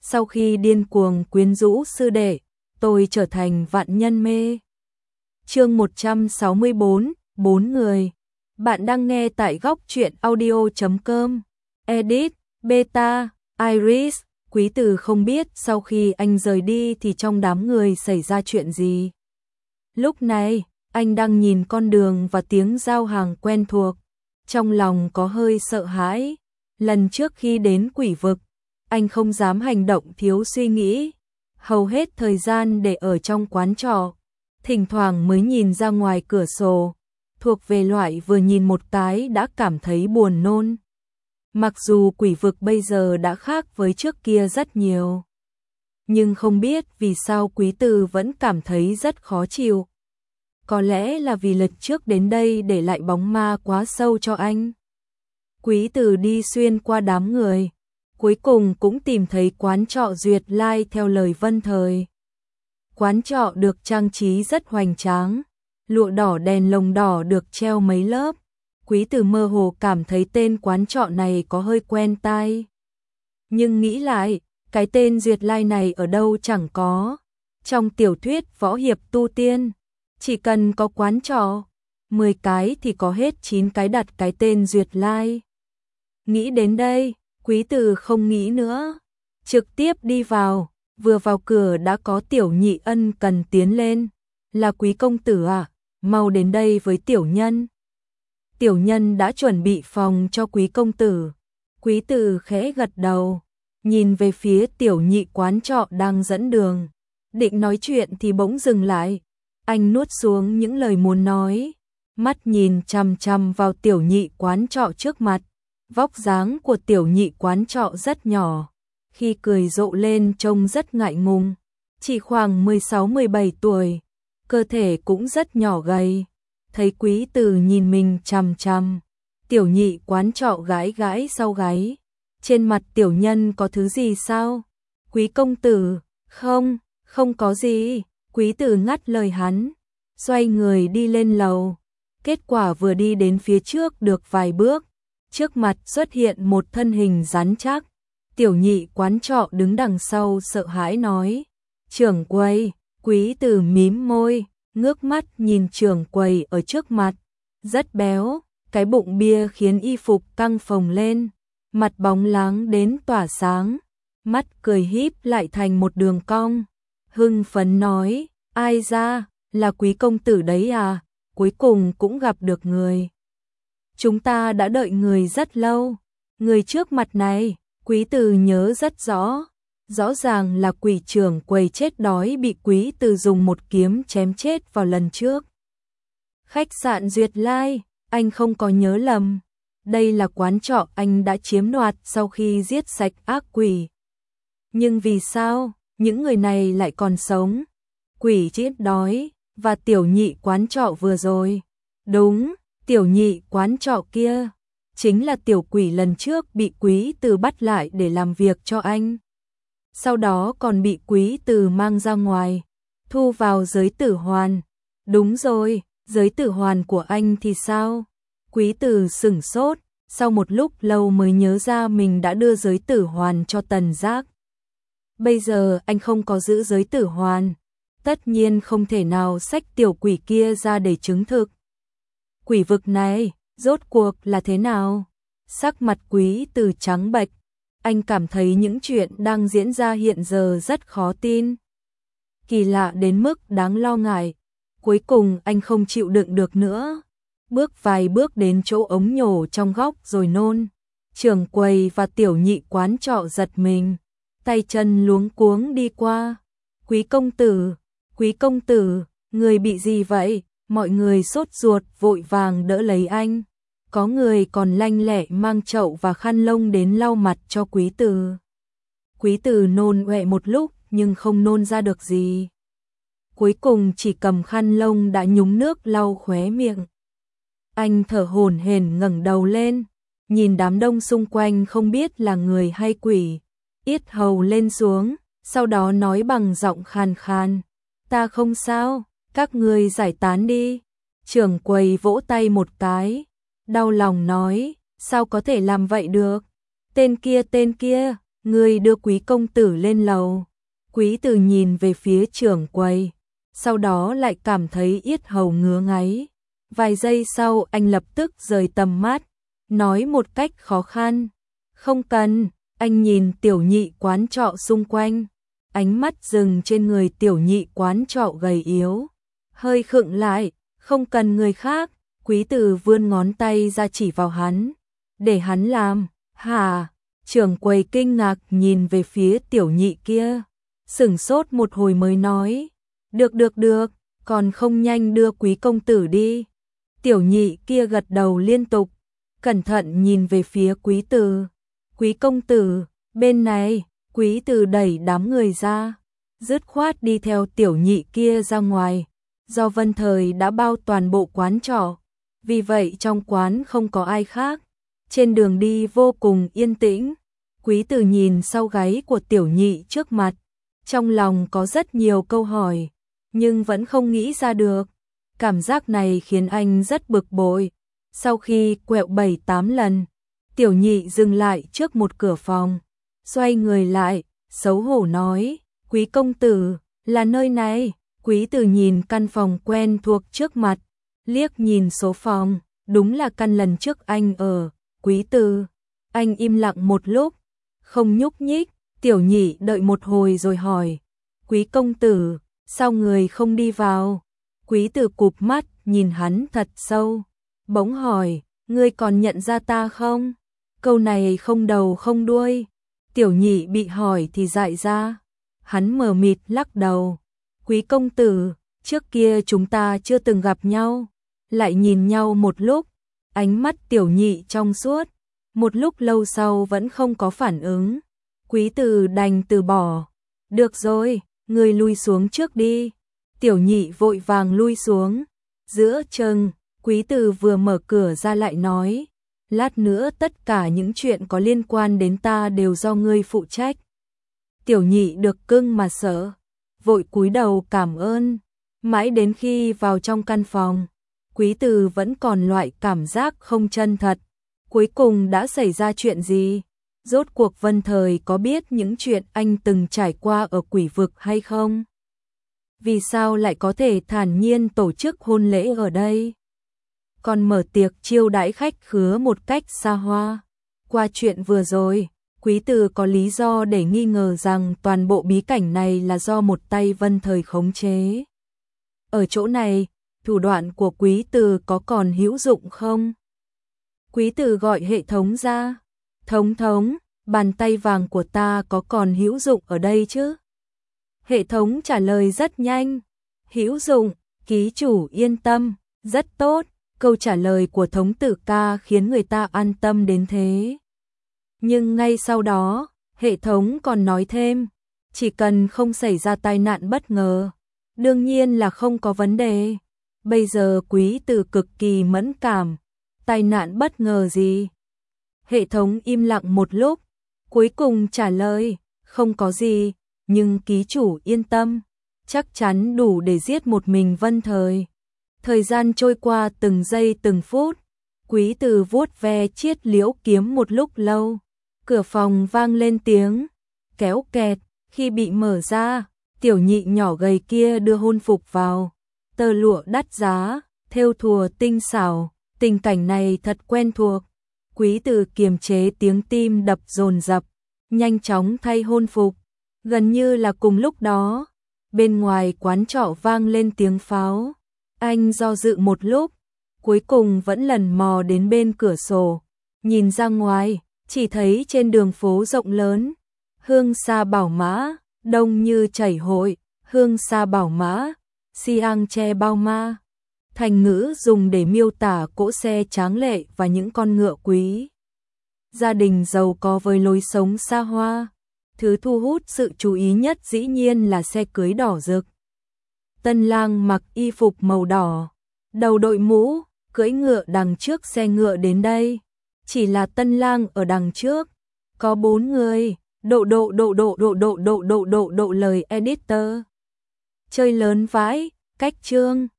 sau khi điên cuồng quyến rũ sư đệ, tôi trở thành vạn nhân mê. Chương 164, 4 người. Bạn đang nghe tại góc truyện audio.com. Edit, Beta, Iris. Quý Từ không biết sau khi anh rời đi thì trong đám người xảy ra chuyện gì. Lúc này, anh đang nhìn con đường và tiếng giao hàng quen thuộc. Trong lòng có hơi sợ hãi. Lần trước khi đến quỷ vực, anh không dám hành động thiếu suy nghĩ. Hầu hết thời gian để ở trong quán trọ. Thỉnh thoảng mới nhìn ra ngoài cửa sổ. Thuộc về loại vừa nhìn một cái đã cảm thấy buồn nôn. Mặc dù quỷ vực bây giờ đã khác với trước kia rất nhiều. Nhưng không biết vì sao Quý Từ vẫn cảm thấy rất khó chịu. Có lẽ là vì lần trước đến đây để lại bóng ma quá sâu cho anh. Quý Từ đi xuyên qua đám người. Cuối cùng cũng tìm thấy quán trọ Duyệt Lai theo lời Vân Thời. Quán trọ được trang trí rất hoành tráng. Lụa đỏ đèn lồng đỏ được treo mấy lớp. Quý Từ mơ hồ cảm thấy tên quán trọ này có hơi quen tai. Nhưng nghĩ lại, cái tên Duyệt Lai này ở đâu chẳng có. Trong tiểu thuyết võ hiệp tu tiên, chỉ cần có quán trọ, 10 cái thì có hết 9 cái đặt cái tên Duyệt Lai. Nghĩ đến đây, Quý Từ không nghĩ nữa. Trực tiếp đi vào, vừa vào cửa đã có Tiểu Nhị ân cần tiến lên. Là Quý công tử à, mau đến đây với tiểu nhân. Tiểu nhân đã chuẩn bị phòng cho Quý công tử. Quý Từ khẽ gật đầu, nhìn về phía Tiểu Nhị quán trọ đang dẫn đường. Định nói chuyện thì bỗng dừng lại. Anh nuốt xuống những lời muốn nói. Mắt nhìn chằm chằm vào Tiểu Nhị quán trọ trước mặt. Vóc dáng của Tiểu Nhị quán trọ rất nhỏ. Khi cười rộ lên trông rất ngại ngùng. Chỉ khoảng 16-17 tuổi. Cơ thể cũng rất nhỏ gầy. Thấy Quý Từ nhìn mình chằm chằm, Tiểu Nhị quán trọ gãi gãi sau gáy. Trên mặt tiểu nhân có thứ gì sao? Quý công tử, không có gì. Quý Từ ngắt lời hắn, xoay người đi lên lầu. Kết quả vừa đi đến phía trước được vài bước, trước mặt xuất hiện một thân hình rắn chắc. Tiểu Nhị quán trọ đứng đằng sau sợ hãi nói, trưởng quầy. Quý Từ mím môi, ngước mắt nhìn trưởng quầy ở trước mặt, rất béo, cái bụng bia khiến y phục căng phồng lên, mặt bóng láng đến tỏa sáng, mắt cười híp lại thành một đường cong. Hưng phấn nói, ai ra, là Quý công tử đấy à, cuối cùng cũng gặp được người. Chúng ta đã đợi người rất lâu. Người trước mặt này, Quý Từ nhớ rất rõ. Rõ ràng là quỷ trưởng quầy chết đói bị Quý Từ dùng một kiếm chém chết vào lần trước. Khách sạn Duyệt Lai, anh không có nhớ lầm. Đây là quán trọ anh đã chiếm đoạt sau khi giết sạch ác quỷ. Nhưng vì sao, những người này lại còn sống? Quỷ chết đói, và Tiểu Nhị quán trọ vừa rồi. Đúng, Tiểu Nhị quán trọ kia. Chính là tiểu quỷ lần trước bị Quý Từ bắt lại để làm việc cho anh. Sau đó còn bị Quý Từ mang ra ngoài, thu vào giới tử hoàn. Đúng rồi, giới tử hoàn của anh thì sao? Quý Từ sửng sốt, sau một lúc lâu mới nhớ ra mình đã đưa giới tử hoàn cho Tần Giác. Bây giờ anh không có giữ giới tử hoàn, tất nhiên không thể nào xách tiểu quỷ kia ra để chứng thực. Quỷ vực này, rốt cuộc là thế nào? Sắc mặt Quý Từ trắng bệch. Anh cảm thấy những chuyện đang diễn ra hiện giờ rất khó tin. Kỳ lạ đến mức đáng lo ngại. Cuối cùng anh không chịu đựng được nữa. Bước vài bước đến chỗ ống nhổ trong góc rồi nôn. Trưởng quầy và Tiểu Nhị quán trọ giật mình. Tay chân luống cuống đi qua. Quý công tử, người bị gì vậy? Mọi người sốt ruột vội vàng đỡ lấy anh. Có người còn lanh lẹ mang chậu và khăn lông đến lau mặt cho Quý Từ. Quý Từ nôn ọe một lúc nhưng không nôn ra được gì. Cuối cùng chỉ cầm khăn lông đã nhúng nước lau khóe miệng. Anh thở hổn hển ngẩng đầu lên, nhìn đám đông xung quanh không biết là người hay quỷ. Yết hầu lên xuống, sau đó nói bằng giọng khàn khàn, ta không sao, các ngươi giải tán đi. Trưởng quầy vỗ tay một cái, đau lòng nói, sao có thể làm vậy được? Tên kia, Ngươi đưa quý công tử lên lầu. Quý Từ nhìn về phía trưởng quầy, sau đó lại cảm thấy yết hầu ngứa ngáy. Vài giây sau anh lập tức rời tầm mắt, nói một cách khó khăn. Không cần. Anh nhìn tiểu nhị quán trọ xung quanh, ánh mắt dừng trên người tiểu nhị quán trọ gầy yếu. Hơi khựng lại, không cần người khác. Quý Từ vươn ngón tay ra chỉ vào hắn, để hắn làm. Hả? Trưởng quầy kinh ngạc nhìn về phía tiểu nhị kia, sửng sốt một hồi mới nói. Được, còn không nhanh đưa quý công tử đi. Tiểu nhị kia gật đầu liên tục, cẩn thận nhìn về phía Quý Từ. Quý công tử, bên này. Quý Từ đẩy đám người ra, dứt khoát đi theo tiểu nhị kia ra ngoài. Do Vân Thời đã bao toàn bộ quán trọ, vì vậy trong quán không có ai khác. Trên đường đi vô cùng yên tĩnh. Quý Từ nhìn sau gáy của tiểu nhị trước mặt, trong lòng có rất nhiều câu hỏi, nhưng vẫn không nghĩ ra được. Cảm giác này khiến anh rất bực bội. Sau khi quẹo 7-8 lần, tiểu nhị dừng lại trước một cửa phòng, xoay người lại, xấu hổ nói, quý công tử, là nơi này. Quý Từ nhìn căn phòng quen thuộc trước mặt, liếc nhìn số phòng, đúng là căn lần trước anh ở. Quý Từ, anh im lặng một lúc, không nhúc nhích. Tiểu nhị đợi một hồi rồi hỏi, quý công tử, sao người không đi vào? Quý Từ cụp mắt nhìn hắn thật sâu, bỗng hỏi, ngươi còn nhận ra ta không? Câu này không đầu không đuôi. Tiểu nhị bị hỏi thì dại ra, hắn mờ mịt lắc đầu. Quý công tử, trước kia chúng ta chưa từng gặp nhau. Lại nhìn nhau một lúc, ánh mắt tiểu nhị trong suốt, một lúc lâu sau vẫn không có phản ứng. Quý Từ đành từ bỏ. Được rồi, ngươi lui xuống trước đi. Tiểu nhị vội vàng lui xuống. Giữa chừng, Quý Từ vừa mở cửa ra lại nói, lát nữa tất cả những chuyện có liên quan đến ta đều do ngươi phụ trách. Tiểu nhị được cưng mà sợ, vội cúi đầu cảm ơn. Mãi đến khi vào trong căn phòng, Quý Từ vẫn còn loại cảm giác không chân thật. Cuối cùng đã xảy ra chuyện gì? Rốt cuộc Vân Thời có biết những chuyện anh từng trải qua ở quỷ vực hay không? Vì sao lại có thể thản nhiên tổ chức hôn lễ ở đây? Còn mở tiệc chiêu đãi khách khứa một cách xa hoa. Qua chuyện vừa rồi, Quý Từ có lý do để nghi ngờ rằng toàn bộ bí cảnh này là do một tay Vân Thời khống chế. Ở chỗ này, thủ đoạn của Quý Từ có còn hữu dụng không? Quý Từ gọi hệ thống ra. Thống, bàn tay vàng của ta có còn hữu dụng ở đây chứ? Hệ thống trả lời rất nhanh. Hữu dụng, ký chủ yên tâm, rất tốt. Câu trả lời của thống tử ca khiến người ta an tâm đến thế. Nhưng ngay sau đó, hệ thống còn nói thêm, chỉ cần không xảy ra tai nạn bất ngờ, đương nhiên là không có vấn đề. Bây giờ Quý Từ cực kỳ mẫn cảm. Tai nạn bất ngờ gì? Hệ thống im lặng một lúc, cuối cùng trả lời, không có gì, nhưng ký chủ yên tâm, chắc chắn đủ để giết một mình Vân Thời. Thời gian trôi qua từng giây từng phút, Quý Từ vuốt ve chiết liễu kiếm một lúc lâu. Cửa phòng vang lên tiếng kéo kẹt, khi bị mở ra, tiểu nhị nhỏ gầy kia đưa hôn phục vào, tơ lụa đắt giá, thêu thùa tinh xảo, tình cảnh này thật quen thuộc. Quý Từ kiềm chế tiếng tim đập dồn dập, nhanh chóng thay hôn phục. Gần như là cùng lúc đó, bên ngoài quán trọ vang lên tiếng pháo. Anh do dự một lúc, cuối cùng vẫn lần mò đến bên cửa sổ, nhìn ra ngoài, chỉ thấy trên đường phố rộng lớn, hương xa bảo mã, đông như chảy hội, hương xa bảo mã, siang che bao ma. Thành ngữ dùng để miêu tả cỗ xe tráng lệ và những con ngựa quý. Gia đình giàu có với lối sống xa hoa. Thứ thu hút sự chú ý nhất dĩ nhiên là xe cưới đỏ rực. Tân lang mặc y phục màu đỏ, đầu đội mũ, cưỡi ngựa đằng trước xe ngựa đến đây. Chỉ là tân lang ở đằng trước, có 4 người, độ lời editor. Chơi lớn vãi, cách chương.